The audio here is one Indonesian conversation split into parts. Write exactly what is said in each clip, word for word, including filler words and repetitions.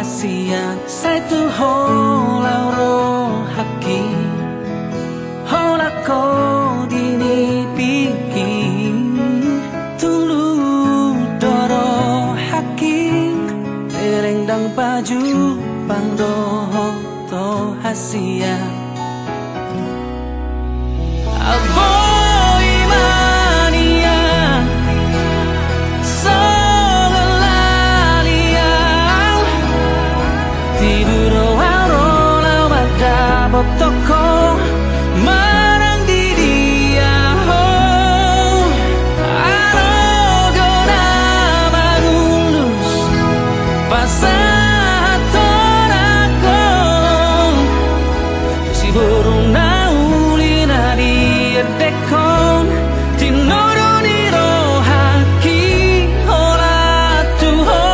hasia sai tu hola ro haki hola ko dini piki tulu doro haki dereng dang baju pangdo to hasia Aboy mania solalia tiduro arola mata botoko marang di dia ho arogona manulus pasatorako si burung dekon tinoro niro haki hola tuho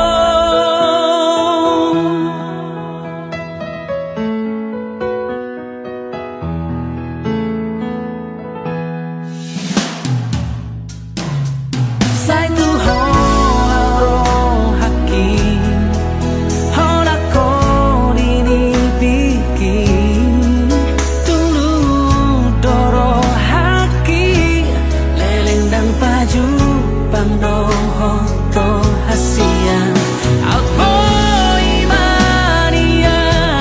sai tu hola ro haki hola ko dini piki pangdo to hasia Aboy mania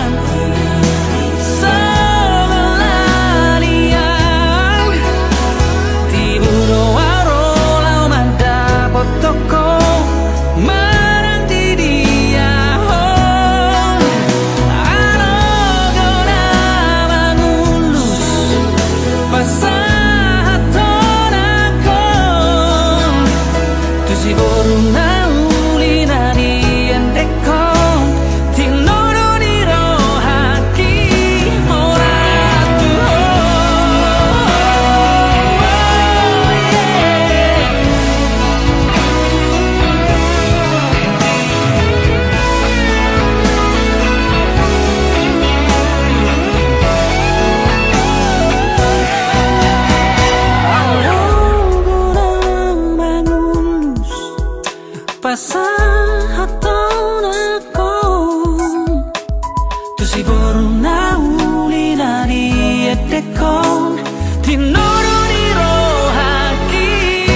solalia tiburo arola manda botoko marang di dia ho arogona mangulus pasang si burung naulina dian dekon tinoro niro haki ora tuho pasahaton ako tu si burung naulina dian dekon tinoro niro haki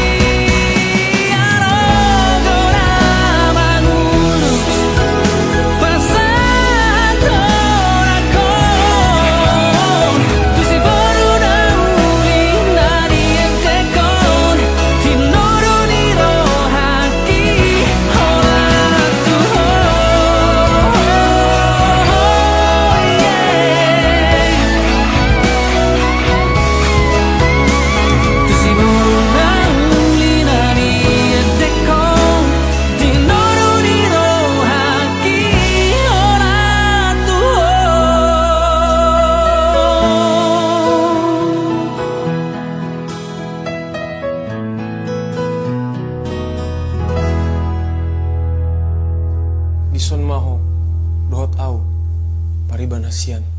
arogona mangulus pasahaton ako tu si burung naulina dian dekon tinoro niro haki Dison maho dohot au pariban hasian